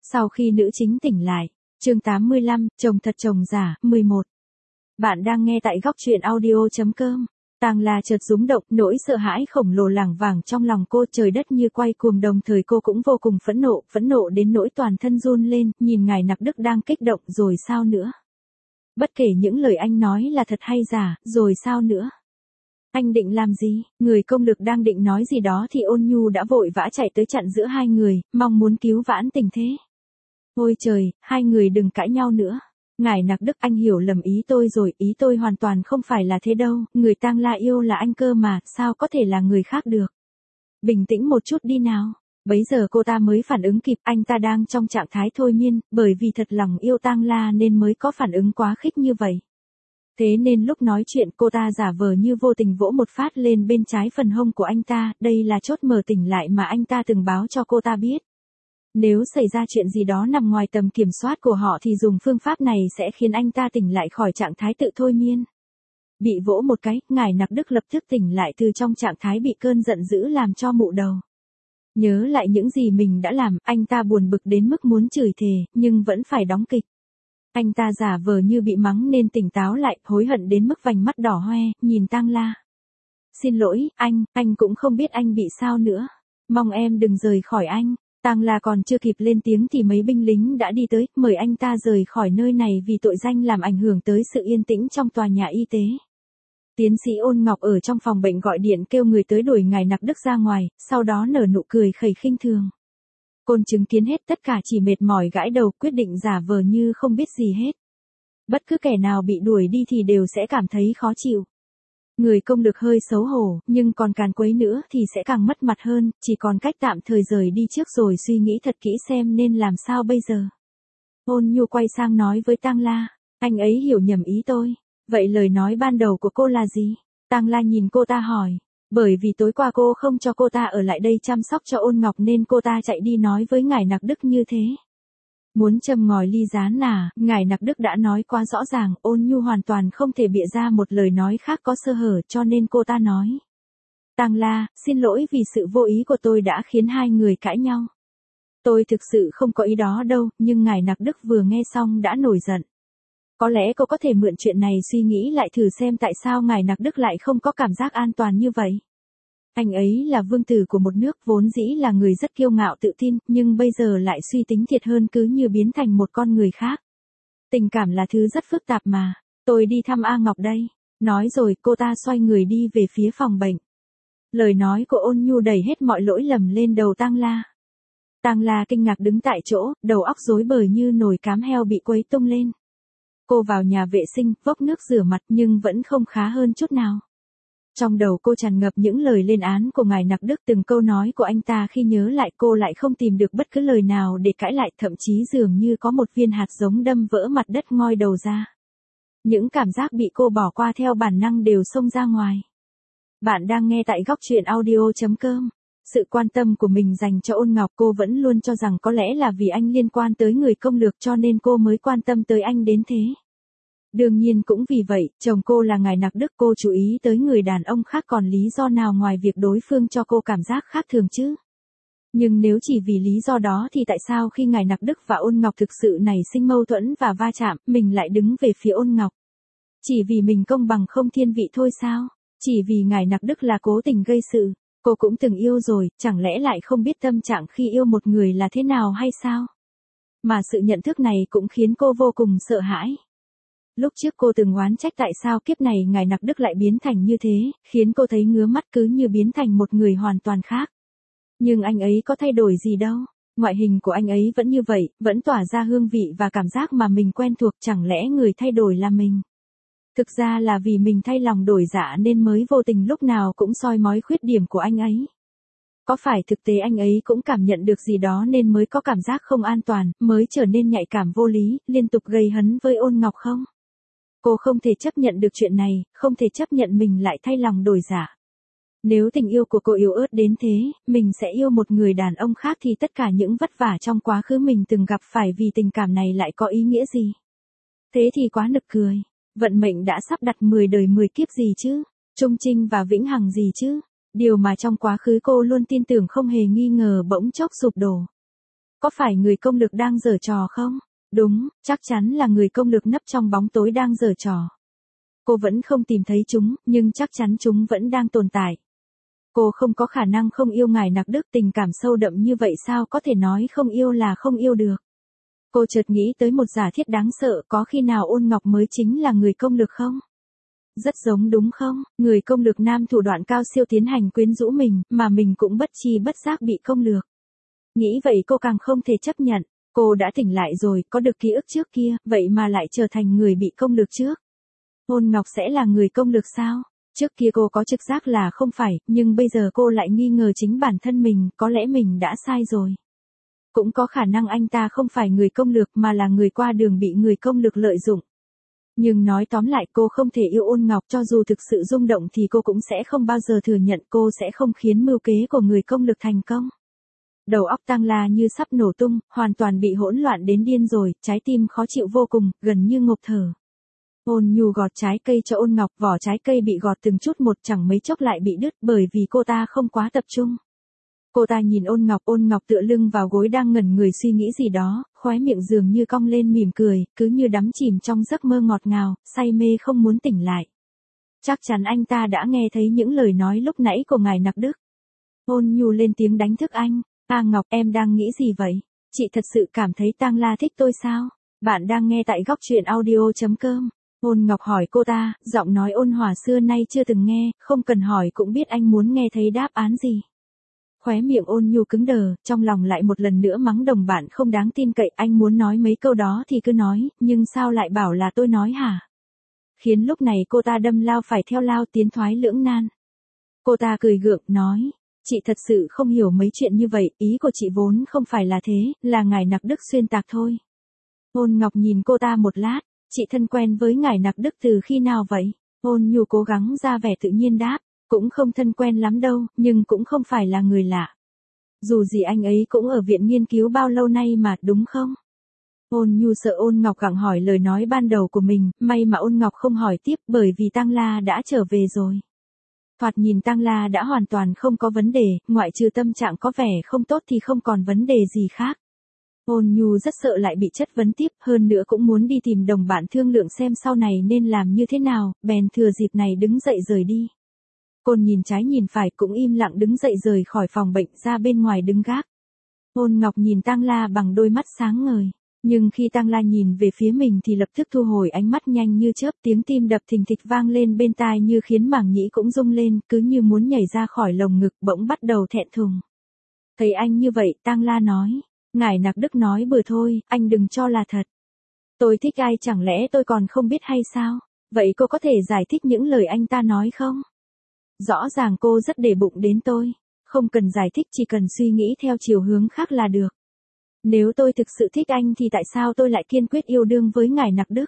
Sau khi nữ chính tỉnh lại, chương 85, chồng thật chồng giả, 11. Bạn đang nghe tại góc truyện audio.com. Tang La chợt rúng động, nỗi sợ hãi khổng lồ lảng vảng trong lòng cô, trời đất như quay cuồng, đồng thời cô cũng vô cùng phẫn nộ đến nỗi toàn thân run lên, nhìn ngài Nặc Đức đang kích động, rồi sao nữa? Bất kể những lời anh nói là thật hay giả, rồi sao nữa? Anh định làm gì? Người công lực đang định nói gì đó thì Ôn Nhu đã vội vã chạy tới chặn giữa hai người, mong muốn cứu vãn tình thế. Ôi trời, hai người đừng cãi nhau nữa. Ngài Nặc Đức, anh hiểu lầm ý tôi rồi, ý tôi hoàn toàn không phải là thế đâu, người Tang La yêu là anh cơ mà, sao có thể là người khác được. Bình tĩnh một chút đi nào. Bấy giờ cô ta mới phản ứng kịp, anh ta đang trong trạng thái thôi miên, bởi vì thật lòng yêu Tang La nên mới có phản ứng quá khích như vậy. Thế nên lúc nói chuyện cô ta giả vờ như vô tình vỗ một phát lên bên trái phần hông của anh ta, đây là chốt mở tỉnh lại mà anh ta từng báo cho cô ta biết. Nếu xảy ra chuyện gì đó nằm ngoài tầm kiểm soát của họ thì dùng phương pháp này sẽ khiến anh ta tỉnh lại khỏi trạng thái tự thôi miên. Bị vỗ một cái, ngài Nặc Đức lập tức tỉnh lại từ trong trạng thái bị cơn giận dữ làm cho mụ đầu. Nhớ lại những gì mình đã làm, anh ta buồn bực đến mức muốn chửi thề, nhưng vẫn phải đóng kịch. Anh ta giả vờ như bị mắng nên tỉnh táo lại, hối hận đến mức vành mắt đỏ hoe, nhìn Tang La. Xin lỗi, anh cũng không biết anh bị sao nữa. Mong em đừng rời khỏi anh. Tang La còn chưa kịp lên tiếng thì mấy binh lính đã đi tới, mời anh ta rời khỏi nơi này vì tội danh làm ảnh hưởng tới sự yên tĩnh trong tòa nhà y tế. Tiến sĩ Ôn Ngọc ở trong phòng bệnh gọi điện kêu người tới đuổi ngài Nặc Đức ra ngoài, sau đó nở nụ cười khẩy khinh thường. Côn chứng kiến hết tất cả chỉ mệt mỏi gãi đầu, quyết định giả vờ như không biết gì hết. Bất cứ kẻ nào bị đuổi đi thì đều sẽ cảm thấy khó chịu. Người công lực hơi xấu hổ, nhưng còn càn quấy nữa thì sẽ càng mất mặt hơn, chỉ còn cách tạm thời rời đi trước rồi suy nghĩ thật kỹ xem nên làm sao bây giờ. Ôn Nhu quay sang nói với Tang La, anh ấy hiểu nhầm ý tôi. Vậy lời nói ban đầu của cô là gì? Tang La nhìn cô ta hỏi. Bởi vì tối qua cô không cho cô ta ở lại đây chăm sóc cho Ôn Ngọc nên cô ta chạy đi nói với ngài Nặc Đức như thế. Muốn châm ngòi ly gián à, ngài Nặc Đức đã nói quá rõ ràng, Ôn Nhu hoàn toàn không thể bịa ra một lời nói khác có sơ hở cho nên cô ta nói. Tang La, xin lỗi vì sự vô ý của tôi đã khiến hai người cãi nhau. Tôi thực sự không có ý đó đâu, nhưng ngài Nặc Đức vừa nghe xong đã nổi giận. Có lẽ cô có thể mượn chuyện này suy nghĩ lại thử xem tại sao ngài Nặc Đức lại không có cảm giác an toàn như vậy. Anh ấy là vương tử của một nước, vốn dĩ là người rất kiêu ngạo tự tin, nhưng bây giờ lại suy tính thiệt hơn, cứ như biến thành một con người khác. Tình cảm là thứ rất phức tạp mà. Tôi đi thăm A Ngọc đây. Nói rồi cô ta xoay người đi về phía phòng bệnh. Lời nói của Ôn Nhu đẩy hết mọi lỗi lầm lên đầu Tang La. Tang La kinh ngạc đứng tại chỗ, đầu óc rối bời như nồi cám heo bị quấy tung lên. Cô vào nhà vệ sinh, vốc nước rửa mặt nhưng vẫn không khá hơn chút nào. Trong đầu cô tràn ngập những lời lên án của ngài Nặc Đức, từng câu nói của anh ta khi nhớ lại cô lại không tìm được bất cứ lời nào để cãi lại, thậm chí dường như có một viên hạt giống đâm vỡ mặt đất ngoi đầu ra. Những cảm giác bị cô bỏ qua theo bản năng đều xông ra ngoài. Bạn đang nghe tại góc truyện audio.com. Sự quan tâm của mình dành cho Ôn Ngọc cô vẫn luôn cho rằng có lẽ là vì anh liên quan tới người công lược cho nên cô mới quan tâm tới anh đến thế. Đương nhiên cũng vì vậy, chồng cô là ngài Nặc Đức, cô chú ý tới người đàn ông khác còn lý do nào ngoài việc đối phương cho cô cảm giác khác thường chứ? Nhưng nếu chỉ vì lý do đó thì tại sao khi ngài Nặc Đức và Ôn Ngọc thực sự nảy sinh mâu thuẫn và va chạm, mình lại đứng về phía Ôn Ngọc? Chỉ vì mình công bằng không thiên vị thôi sao? Chỉ vì ngài Nặc Đức là cố tình gây sự? Cô cũng từng yêu rồi, chẳng lẽ lại không biết tâm trạng khi yêu một người là thế nào hay sao? Mà sự nhận thức này cũng khiến cô vô cùng sợ hãi. Lúc trước cô từng oán trách tại sao kiếp này ngài Nặc Đức lại biến thành như thế, khiến cô thấy ngứa mắt, cứ như biến thành một người hoàn toàn khác. Nhưng anh ấy có thay đổi gì đâu, ngoại hình của anh ấy vẫn như vậy, vẫn tỏa ra hương vị và cảm giác mà mình quen thuộc, chẳng lẽ người thay đổi là mình? Thực ra là vì mình thay lòng đổi dạ nên mới vô tình lúc nào cũng soi mói khuyết điểm của anh ấy. Có phải thực tế anh ấy cũng cảm nhận được gì đó nên mới có cảm giác không an toàn, mới trở nên nhạy cảm vô lý, liên tục gây hấn với Ôn Ngọc không? Cô không thể chấp nhận được chuyện này, không thể chấp nhận mình lại thay lòng đổi dạ. Nếu tình yêu của cô yếu ớt đến thế, mình sẽ yêu một người đàn ông khác thì tất cả những vất vả trong quá khứ mình từng gặp phải vì tình cảm này lại có ý nghĩa gì? Thế thì quá nực cười. Vận mệnh đã sắp đặt 10 đời 10 kiếp gì chứ? Trung trinh và vĩnh hằng gì chứ? Điều mà trong quá khứ cô luôn tin tưởng không hề nghi ngờ bỗng chốc sụp đổ. có phải người công lực đang giở trò không? Đúng, chắc chắn là người công lực nấp trong bóng tối đang giở trò. Cô vẫn không tìm thấy chúng, nhưng chắc chắn chúng vẫn đang tồn tại. Cô không có khả năng không yêu ngài Nặc Đức, tình cảm sâu đậm như vậy sao có thể nói không yêu là không yêu được. Cô chợt nghĩ tới một giả thiết đáng sợ, có khi nào Ôn Ngọc mới chính là người công lực không? Rất giống đúng không? Người công lực nam thủ đoạn cao siêu tiến hành quyến rũ mình, mà mình cũng bất chi bất giác bị công lược. Nghĩ vậy cô càng không thể chấp nhận, cô đã tỉnh lại rồi, có được ký ức trước kia, vậy mà lại trở thành người bị công lược trước. Ôn Ngọc sẽ là người công lược sao? Trước kia cô có trực giác là không phải, nhưng bây giờ cô lại nghi ngờ chính bản thân mình, có lẽ mình đã sai rồi. Cũng có khả năng anh ta không phải người công lược mà là người qua đường bị người công lược lợi dụng. Nhưng nói tóm lại cô không thể yêu Ôn Ngọc, cho dù thực sự rung động thì cô cũng sẽ không bao giờ thừa nhận, cô sẽ không khiến mưu kế của người công lực thành công. Đầu óc Tang La như sắp nổ tung, hoàn toàn bị hỗn loạn đến điên rồi, trái tim khó chịu vô cùng, gần như ngộp thở. Ôn Nhu gọt trái cây cho Ôn Ngọc, vỏ trái cây bị gọt từng chút một, chẳng mấy chốc lại bị đứt bởi vì cô ta không quá tập trung. Cô ta nhìn Ôn Ngọc tựa lưng vào gối đang ngẩn người suy nghĩ gì đó, khóe miệng dường như cong lên mỉm cười, cứ như đắm chìm trong giấc mơ ngọt ngào, say mê không muốn tỉnh lại. Chắc chắn anh ta đã nghe thấy những lời nói lúc nãy của ngài Nặc Đức. Ôn Nhu lên tiếng đánh thức anh. Ngọc, em đang nghĩ gì vậy? Chị thật sự cảm thấy Tang La thích tôi sao? Bạn đang nghe tại góc truyện audio.com. Ôn Ngọc hỏi cô ta, giọng nói ôn hòa xưa nay chưa từng nghe, không cần hỏi cũng biết anh muốn nghe thấy đáp án gì. Khóe miệng Ôn Nhu cứng đờ, trong lòng lại một lần nữa mắng đồng bạn không đáng tin cậy, anh muốn nói mấy câu đó thì cứ nói, nhưng sao lại bảo là tôi nói hả? Khiến lúc này cô ta đâm lao phải theo lao, tiến thoái lưỡng nan. Cô ta cười gượng, nói, chị thật sự không hiểu mấy chuyện như vậy, ý của chị vốn không phải là thế, là ngài Nặc Đức xuyên tạc thôi. Ôn Ngọc nhìn cô ta một lát, chị thân quen với ngài Nặc Đức từ khi nào vậy? Ôn Nhu cố gắng ra vẻ tự nhiên đáp, cũng không thân quen lắm đâu, nhưng cũng không phải là người lạ. Dù gì anh ấy cũng ở viện nghiên cứu bao lâu nay mà, đúng không? Ôn Nhu sợ Ôn Ngọc gặng hỏi lời nói ban đầu của mình, may mà Ôn Ngọc không hỏi tiếp bởi vì Tang La đã trở về rồi. Thoạt nhìn Tang La đã hoàn toàn không có vấn đề, ngoại trừ tâm trạng có vẻ không tốt thì không còn vấn đề gì khác. Ôn Nhu rất sợ lại bị chất vấn tiếp, hơn nữa cũng muốn đi tìm đồng bạn thương lượng xem sau này nên làm như thế nào, bèn thừa dịp này đứng dậy rời đi. Cô nhìn trái nhìn phải cũng im lặng đứng dậy rời khỏi phòng bệnh ra bên ngoài đứng gác. Ôn Ngọc nhìn Tang La bằng đôi mắt sáng ngời, nhưng khi Tang La nhìn về phía mình thì lập tức thu hồi ánh mắt nhanh như chớp, tiếng tim đập thình thịch vang lên bên tai như khiến màng nhĩ cũng rung lên, cứ như muốn nhảy ra khỏi lồng ngực, bỗng bắt đầu thẹn thùng. Thấy anh như vậy, Tang La nói, ngài Nặc Đức nói bừa thôi, anh đừng cho là thật. Tôi thích ai chẳng lẽ tôi còn không biết hay sao? Vậy cô có thể giải thích những lời anh ta nói không? Rõ ràng cô rất để bụng đến tôi, không cần giải thích, chỉ cần suy nghĩ theo chiều hướng khác là được. Nếu tôi thực sự thích anh thì tại sao tôi lại kiên quyết yêu đương với ngài Nặc Đức?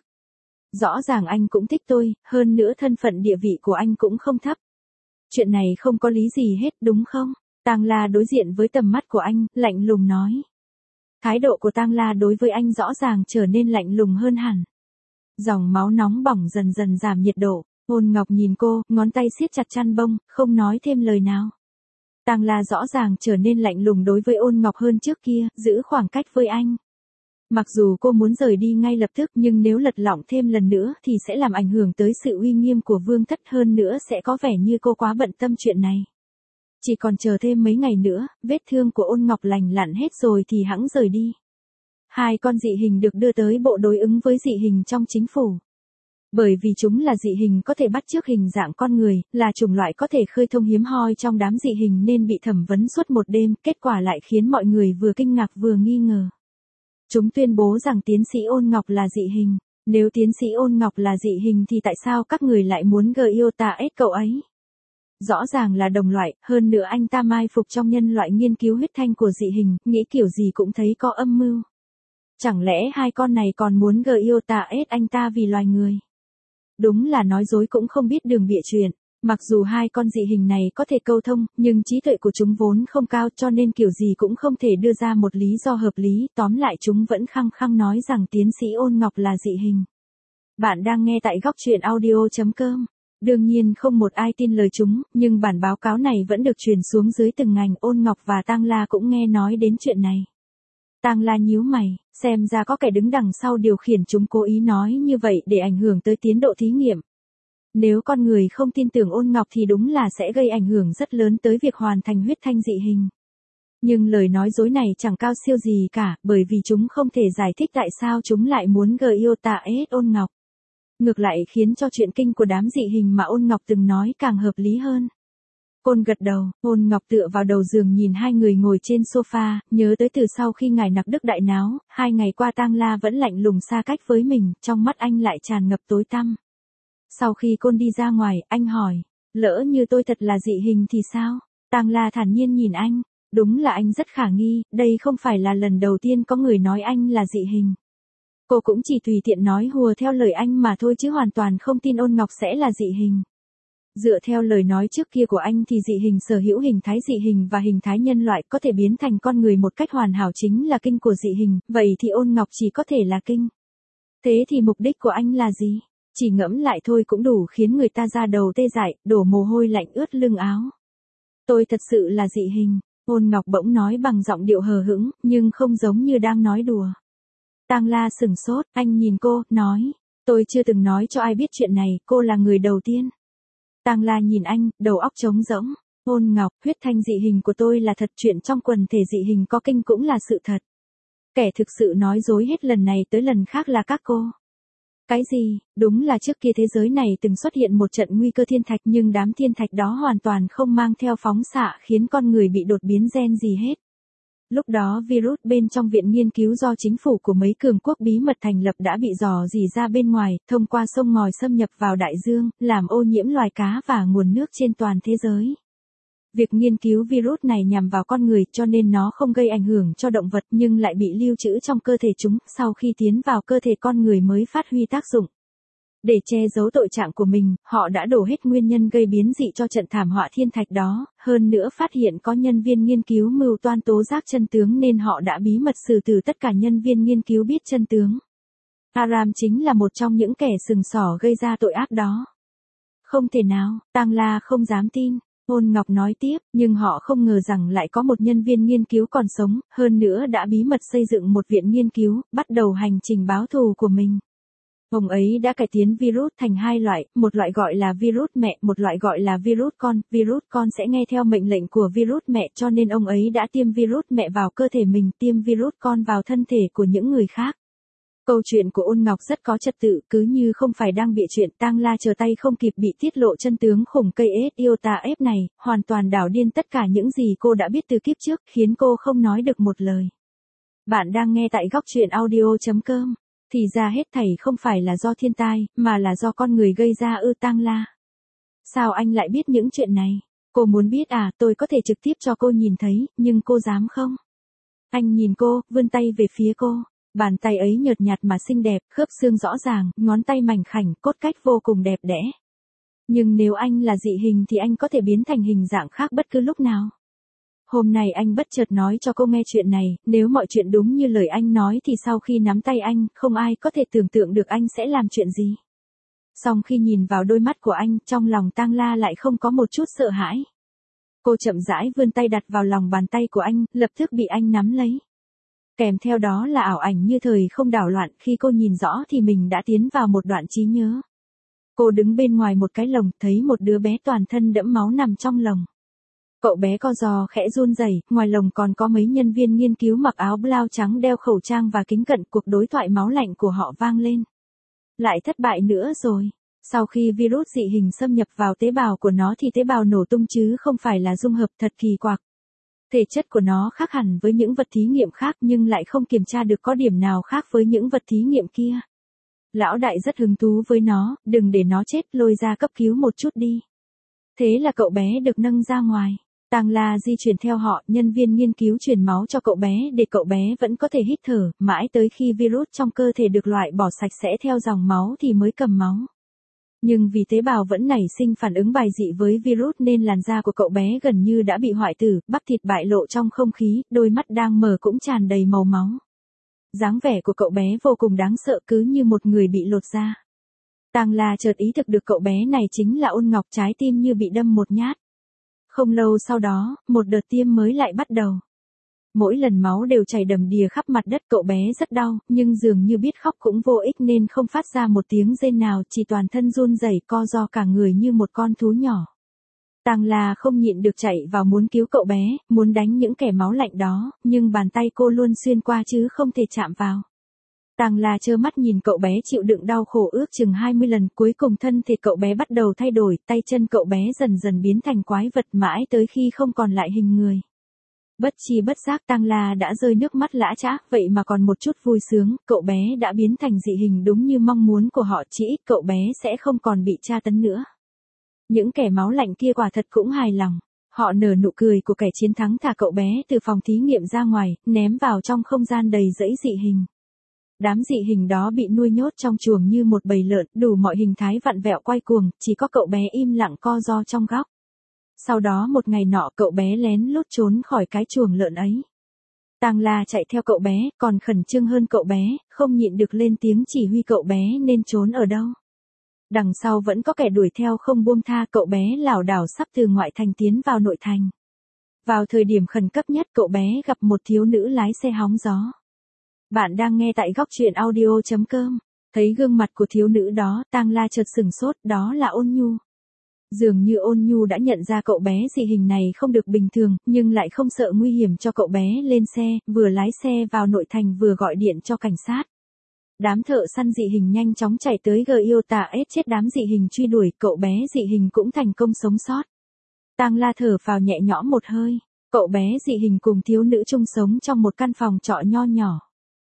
Rõ ràng anh cũng thích tôi, hơn nữa thân phận địa vị của anh cũng không thấp. Chuyện này không có lý gì hết đúng không? Tang La đối diện với tầm mắt của anh, lạnh lùng nói. Thái độ của Tang La đối với anh rõ ràng trở nên lạnh lùng hơn hẳn. Dòng máu nóng bỏng dần dần giảm nhiệt độ. Ôn Ngọc nhìn cô, ngón tay siết chặt chăn bông, không nói thêm lời nào. Tang La rõ ràng trở nên lạnh lùng đối với Ôn Ngọc hơn trước kia, giữ khoảng cách với anh. Mặc dù cô muốn rời đi ngay lập tức nhưng nếu lật lọng thêm lần nữa thì sẽ làm ảnh hưởng tới sự uy nghiêm của Vương Thất, hơn nữa sẽ có vẻ như cô quá bận tâm chuyện này. Chỉ còn chờ thêm mấy ngày nữa, vết thương của Ôn Ngọc lành lặn hết rồi thì hẵng rời đi. 2 con dị hình được đưa tới bộ đối ứng với dị hình trong chính phủ. Bởi vì chúng là dị hình có thể bắt chước hình dạng con người, là chủng loại có thể khơi thông hiếm hoi trong đám dị hình nên bị thẩm vấn suốt một đêm, kết quả lại khiến mọi người vừa kinh ngạc vừa nghi ngờ. Chúng tuyên bố rằng tiến sĩ Ôn Ngọc là dị hình. Nếu tiến sĩ Ôn Ngọc là dị hình thì tại sao các người lại muốn yêu ta ết cậu ấy? Rõ ràng là đồng loại, hơn nữa anh ta mai phục trong nhân loại nghiên cứu huyết thanh của dị hình, nghĩ kiểu gì cũng thấy có âm mưu. Chẳng lẽ 2 con này còn muốn yêu ta ết anh ta vì loài người? Đúng là nói dối cũng không biết đường bịa chuyện. Mặc dù 2 con dị hình này có thể câu thông, nhưng trí tuệ của chúng vốn không cao cho nên kiểu gì cũng không thể đưa ra một lý do hợp lý, tóm lại chúng vẫn khăng khăng nói rằng tiến sĩ Ôn Ngọc là dị hình. Bạn đang nghe tại góc truyện audio.com. Đương nhiên không một ai tin lời chúng, nhưng bản báo cáo này vẫn được truyền xuống dưới từng ngành. Ôn Ngọc và Tang La cũng nghe nói đến chuyện này. Tang La nhíu mày, xem ra có kẻ đứng đằng sau điều khiển chúng cố ý nói như vậy để ảnh hưởng tới tiến độ thí nghiệm. Nếu con người không tin tưởng Ôn Ngọc thì đúng là sẽ gây ảnh hưởng rất lớn tới việc hoàn thành huyết thanh dị hình. Nhưng lời nói dối này chẳng cao siêu gì cả, bởi vì chúng không thể giải thích tại sao chúng lại muốn Gyota S Ôn Ngọc. Ngược lại khiến cho chuyện kinh của đám dị hình mà Ôn Ngọc từng nói càng hợp lý hơn. Côn gật đầu, Ôn Ngọc tựa vào đầu giường nhìn hai người ngồi trên sofa, nhớ tới từ sau khi ngài Nặc Đức đại náo, 2 ngày qua Tang La vẫn lạnh lùng xa cách với mình, trong mắt anh lại tràn ngập tối tăm. Sau khi Côn đi ra ngoài, anh hỏi, lỡ như tôi thật là dị hình thì sao? Tang La thản nhiên nhìn anh, đúng là anh rất khả nghi, đây không phải là lần đầu tiên có người nói anh là dị hình. Cô cũng chỉ tùy tiện nói hùa theo lời anh mà thôi chứ hoàn toàn không tin Ôn Ngọc sẽ là dị hình. Dựa theo lời nói trước kia của anh thì dị hình sở hữu hình thái dị hình và hình thái nhân loại có thể biến thành con người một cách hoàn hảo chính là kinh của dị hình, vậy thì Ôn Ngọc chỉ có thể là kinh. Thế thì mục đích của anh là gì? Chỉ ngẫm lại thôi cũng đủ khiến người ta da đầu tê dại, đổ mồ hôi lạnh ướt lưng áo. Tôi thật sự là dị hình, Ôn Ngọc bỗng nói bằng giọng điệu hờ hững, nhưng không giống như đang nói đùa. Tang La sửng sốt, anh nhìn cô, nói, tôi chưa từng nói cho ai biết chuyện này, cô là người đầu tiên. Tang La nhìn anh, đầu óc trống rỗng. Ôn Ngọc, huyết thanh dị hình của tôi là thật, chuyện trong quần thể dị hình có kinh cũng là sự thật. Kẻ thực sự nói dối hết lần này tới lần khác là các cô. Cái gì? Đúng là trước kia thế giới này từng xuất hiện một trận nguy cơ thiên thạch nhưng đám thiên thạch đó hoàn toàn không mang theo phóng xạ khiến con người bị đột biến gen gì hết. Lúc đó virus bên trong viện nghiên cứu do chính phủ của mấy cường quốc bí mật thành lập đã bị dò dỉ ra bên ngoài, thông qua sông ngòi xâm nhập vào đại dương, làm ô nhiễm loài cá và nguồn nước trên toàn thế giới. Việc nghiên cứu virus này nhằm vào con người cho nên nó không gây ảnh hưởng cho động vật nhưng lại bị lưu trữ trong cơ thể chúng, sau khi tiến vào cơ thể con người mới phát huy tác dụng. Để che giấu tội trạng của mình, họ đã đổ hết nguyên nhân gây biến dị cho trận thảm họa thiên thạch đó, hơn nữa phát hiện có nhân viên nghiên cứu mưu toan tố giác chân tướng nên họ đã bí mật xử tử tất cả nhân viên nghiên cứu biết chân tướng. Aram chính là một trong những kẻ sừng sỏ gây ra tội ác đó. Không thể nào, Tang La không dám tin. Ôn Ngọc nói tiếp, nhưng họ không ngờ rằng lại có một nhân viên nghiên cứu còn sống, hơn nữa đã bí mật xây dựng một viện nghiên cứu, bắt đầu hành trình báo thù của mình. Ông ấy đã cải tiến virus thành 2 loại, một loại gọi là virus mẹ, một loại gọi là virus con sẽ nghe theo mệnh lệnh của virus mẹ cho nên ông ấy đã tiêm virus mẹ vào cơ thể mình, tiêm virus con vào thân thể của những người khác. Câu chuyện của Ôn Ngọc rất có trật tự, cứ như không phải đang bịa chuyện. Tang La chờ tay không kịp bị tiết lộ chân tướng khủng cây Iota F này, hoàn toàn đảo điên tất cả những gì cô đã biết từ kiếp trước, khiến cô không nói được một lời. Bạn đang nghe tại góc truyện audio.com. Thì ra hết thảy không phải là do thiên tai, mà là do con người gây ra ư? Tang La. Sao anh lại biết những chuyện này? Cô muốn biết à? Tôi có thể trực tiếp cho cô nhìn thấy, nhưng cô dám không? Anh nhìn cô, vươn tay về phía cô. Bàn tay ấy nhợt nhạt mà xinh đẹp, khớp xương rõ ràng, ngón tay mảnh khảnh, cốt cách vô cùng đẹp đẽ. Nhưng nếu anh là dị hình thì anh có thể biến thành hình dạng khác bất cứ lúc nào. Hôm nay anh bất chợt nói cho cô nghe chuyện này, nếu mọi chuyện đúng như lời anh nói thì sau khi nắm tay anh, không ai có thể tưởng tượng được anh sẽ làm chuyện gì. Song khi nhìn vào đôi mắt của anh, trong lòng Tang La lại không có một chút sợ hãi. Cô chậm rãi vươn tay đặt vào lòng bàn tay của anh, lập tức bị anh nắm lấy. Kèm theo đó là ảo ảnh như thời không đảo loạn, khi cô nhìn rõ thì mình đã tiến vào một đoạn trí nhớ. Cô đứng bên ngoài một cái lồng, thấy một đứa bé toàn thân đẫm máu nằm trong lồng. Cậu bé co giò khẽ run rẩy, ngoài lồng còn có mấy nhân viên nghiên cứu mặc áo blau trắng đeo khẩu trang và kính cận, cuộc đối thoại máu lạnh của họ vang lên. Lại thất bại nữa rồi. Sau khi virus dị hình xâm nhập vào tế bào của nó thì tế bào nổ tung chứ không phải là dung hợp, thật kỳ quặc. Thể chất của nó khác hẳn với những vật thí nghiệm khác nhưng lại không kiểm tra được có điểm nào khác với những vật thí nghiệm kia. Lão đại rất hứng thú với nó, đừng để nó chết, lôi ra cấp cứu một chút đi. Thế là cậu bé được nâng ra ngoài. Tang La di chuyển theo họ, nhân viên nghiên cứu truyền máu cho cậu bé để cậu bé vẫn có thể hít thở, mãi tới khi virus trong cơ thể được loại bỏ sạch sẽ theo dòng máu thì mới cầm máu. Nhưng vì tế bào vẫn nảy sinh phản ứng bài dị với virus nên làn da của cậu bé gần như đã bị hoại tử, bắp thịt bại lộ trong không khí, đôi mắt đang mở cũng tràn đầy màu máu. Dáng vẻ của cậu bé vô cùng đáng sợ, cứ như một người bị lột da. Tang La chợt ý thức được cậu bé này chính là Ôn Ngọc, trái tim như bị đâm một nhát. Không lâu sau đó, một đợt tiêm mới lại bắt đầu. Mỗi lần máu đều chảy đầm đìa khắp mặt đất, cậu bé rất đau, nhưng dường như biết khóc cũng vô ích nên không phát ra một tiếng rên nào, chỉ toàn thân run rẩy co ro cả người như một con thú nhỏ. Tang La không nhịn được chạy vào muốn cứu cậu bé, muốn đánh những kẻ máu lạnh đó, nhưng bàn tay cô luôn xuyên qua chứ không thể chạm vào. Tang La trơ mắt nhìn cậu bé chịu đựng đau khổ ước chừng 20 lần, cuối cùng thân thể cậu bé bắt đầu thay đổi, tay chân cậu bé dần dần biến thành quái vật mãi tới khi không còn lại hình người. Bất chi bất giác Tang La đã rơi nước mắt lã chã, vậy mà còn một chút vui sướng, cậu bé đã biến thành dị hình đúng như mong muốn của họ, chỉ ít cậu bé sẽ không còn bị tra tấn nữa. Những kẻ máu lạnh kia quả thật cũng hài lòng. Họ nở nụ cười của kẻ chiến thắng, thả cậu bé từ phòng thí nghiệm ra ngoài, ném vào trong không gian đầy rẫy dị hình. Đám dị hình đó bị nuôi nhốt trong chuồng như một bầy lợn, đủ mọi hình thái vặn vẹo quay cuồng, chỉ có cậu bé im lặng co ro trong góc. Sau đó một ngày nọ cậu bé lén lút trốn khỏi cái chuồng lợn ấy. Tang La chạy theo cậu bé, còn khẩn trương hơn cậu bé, không nhịn được lên tiếng chỉ huy cậu bé nên trốn ở đâu. Đằng sau vẫn có kẻ đuổi theo không buông tha, cậu bé lảo đảo sắp từ ngoại thành tiến vào nội thành. Vào thời điểm khẩn cấp nhất cậu bé gặp một thiếu nữ lái xe hóng gió. Bạn đang nghe tại góc truyện audio.com. Thấy gương mặt của thiếu nữ đó, Tang La chợt sửng sốt, đó là Ôn Nhu. Dường như Ôn Nhu đã nhận ra cậu bé dị hình này không được bình thường, nhưng lại không sợ nguy hiểm cho cậu bé lên xe, vừa lái xe vào nội thành vừa gọi điện cho cảnh sát. Đám thợ săn dị hình nhanh chóng chạy tới Gyota ép chết đám dị hình truy đuổi, cậu bé dị hình cũng thành công sống sót. Tang La thở phào nhẹ nhõm một hơi, cậu bé dị hình cùng thiếu nữ chung sống trong một căn phòng trọ nho nhỏ.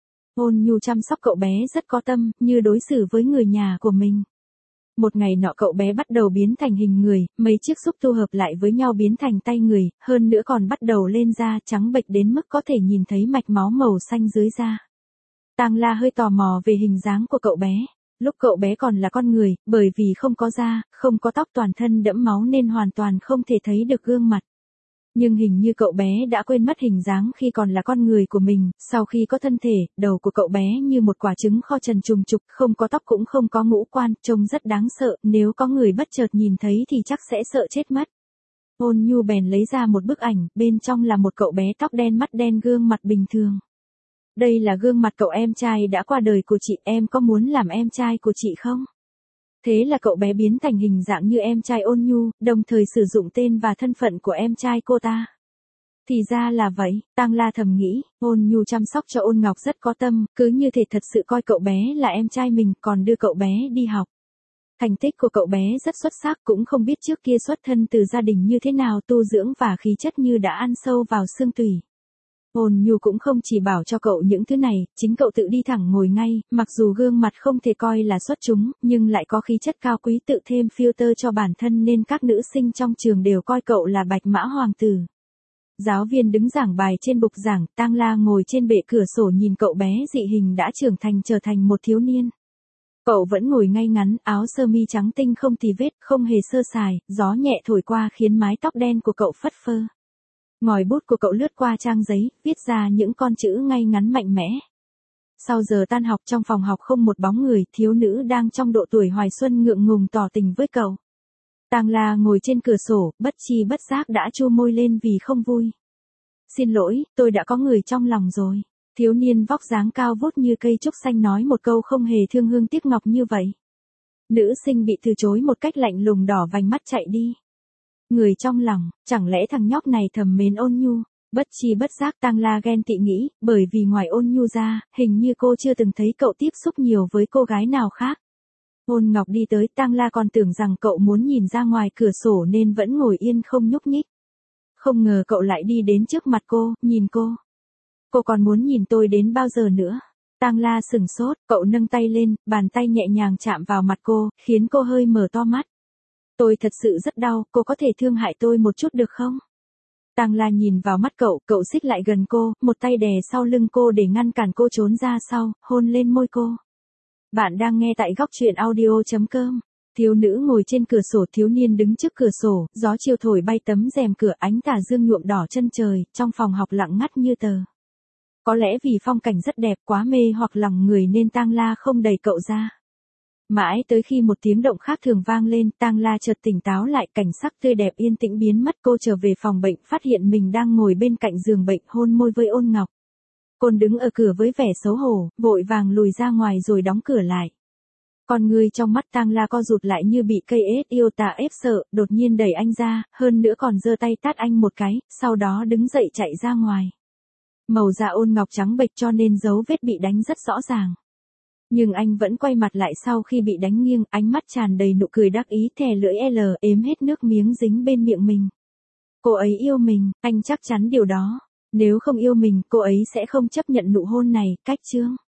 Ôn Nhu chăm sóc cậu bé rất có tâm, như đối xử với người nhà của mình. Một ngày nọ cậu bé bắt đầu biến thành hình người, mấy chiếc xúc tu hợp lại với nhau biến thành tay người, hơn nữa còn bắt đầu lên da trắng bệch đến mức có thể nhìn thấy mạch máu màu xanh dưới da. Tang La hơi tò mò về hình dáng của cậu bé. Lúc cậu bé còn là con người, bởi vì không có da, không có tóc, toàn thân đẫm máu nên hoàn toàn không thể thấy được gương mặt. Nhưng hình như cậu bé đã quên mất hình dáng khi còn là con người của mình, sau khi có thân thể, đầu của cậu bé như một quả trứng kho trần trùng trục, không có tóc cũng không có ngũ quan, trông rất đáng sợ, nếu có người bất chợt nhìn thấy thì chắc sẽ sợ chết mất. Ôn Nhu bèn lấy ra một bức ảnh, bên trong là một cậu bé tóc đen mắt đen gương mặt bình thường. Đây là gương mặt cậu em trai đã qua đời của chị, em có muốn làm em trai của chị không? Thế là cậu bé biến thành hình dạng như em trai Ôn Nhu, đồng thời sử dụng tên và thân phận của em trai cô ta. Thì ra là vậy, Tang La thầm nghĩ, Ôn Nhu chăm sóc cho Ôn Ngọc rất có tâm, cứ như thể thật sự coi cậu bé là em trai mình, còn đưa cậu bé đi học. Thành tích của cậu bé rất xuất sắc, cũng không biết trước kia xuất thân từ gia đình như thế nào, tu dưỡng và khí chất như đã ăn sâu vào xương tủy. Ôn Nhu cũng không chỉ bảo cho cậu những thứ này, chính cậu tự đi thẳng ngồi ngay, mặc dù gương mặt không thể coi là xuất chúng, nhưng lại có khí chất cao quý, tự thêm filter cho bản thân nên các nữ sinh trong trường đều coi cậu là bạch mã hoàng tử. Giáo viên đứng giảng bài trên bục giảng, Tang La ngồi trên bệ cửa sổ nhìn cậu bé dị hình đã trưởng thành trở thành một thiếu niên. Cậu vẫn ngồi ngay ngắn, áo sơ mi trắng tinh không tì vết, không hề sơ sài, gió nhẹ thổi qua khiến mái tóc đen của cậu phất phơ. Ngòi bút của cậu lướt qua trang giấy, viết ra những con chữ ngay ngắn mạnh mẽ. Sau giờ tan học trong phòng học không một bóng người, thiếu nữ đang trong độ tuổi hoài xuân ngượng ngùng tỏ tình với cậu. Tang La ngồi trên cửa sổ, bất chi bất giác đã chu môi lên vì không vui. Xin lỗi, tôi đã có người trong lòng rồi. Thiếu niên vóc dáng cao vút như cây trúc xanh nói một câu không hề thương hương tiếc ngọc như vậy. Nữ sinh bị từ chối một cách lạnh lùng đỏ vành mắt chạy đi. Người trong lòng, chẳng lẽ thằng nhóc này thầm mến Ôn Nhu? Bất chi bất giác Tang La ghen tị nghĩ, bởi vì ngoài Ôn Nhu ra, hình như cô chưa từng thấy cậu tiếp xúc nhiều với cô gái nào khác. Ôn Ngọc đi tới, Tang La còn tưởng rằng cậu muốn nhìn ra ngoài cửa sổ nên vẫn ngồi yên không nhúc nhích. Không ngờ cậu lại đi đến trước mặt cô, nhìn cô. Cô còn muốn nhìn tôi đến bao giờ nữa? Tang La sửng sốt, cậu nâng tay lên, bàn tay nhẹ nhàng chạm vào mặt cô, khiến cô hơi mở to mắt. Tôi thật sự rất đau, cô có thể thương hại tôi một chút được không? Tang La nhìn vào mắt cậu, cậu xích lại gần cô, một tay đè sau lưng cô để ngăn cản cô trốn ra sau, hôn lên môi cô. Bạn đang nghe tại góc truyện audio.com. Thiếu nữ ngồi trên cửa sổ, thiếu niên đứng trước cửa sổ, gió chiều thổi bay tấm rèm cửa, ánh tà dương nhuộm đỏ chân trời, trong phòng học lặng ngắt như tờ. Có lẽ vì phong cảnh rất đẹp, quá mê hoặc lòng người nên Tang La không đẩy cậu ra. Mãi tới khi một tiếng động khác thường vang lên, Tang La chợt tỉnh táo lại, cảnh sắc tươi đẹp yên tĩnh biến mất, cô trở về phòng bệnh, phát hiện mình đang ngồi bên cạnh giường bệnh, hôn môi với Ôn Ngọc. Côn đứng ở cửa với vẻ xấu hổ, vội vàng lùi ra ngoài rồi đóng cửa lại. Con người trong mắt Tang La co rụt lại như bị cây ếch yêu tà ép sợ, đột nhiên đẩy anh ra, hơn nữa còn giơ tay tát anh một cái, sau đó đứng dậy chạy ra ngoài. Màu da Ôn Ngọc trắng bệch cho nên dấu vết bị đánh rất rõ ràng. Nhưng anh vẫn quay mặt lại sau khi bị đánh nghiêng, ánh mắt tràn đầy nụ cười đắc ý, thè lưỡi ếm hết nước miếng dính bên miệng mình. Cô ấy yêu mình, anh chắc chắn điều đó. Nếu không yêu mình, cô ấy sẽ không chấp nhận nụ hôn này, cách chương.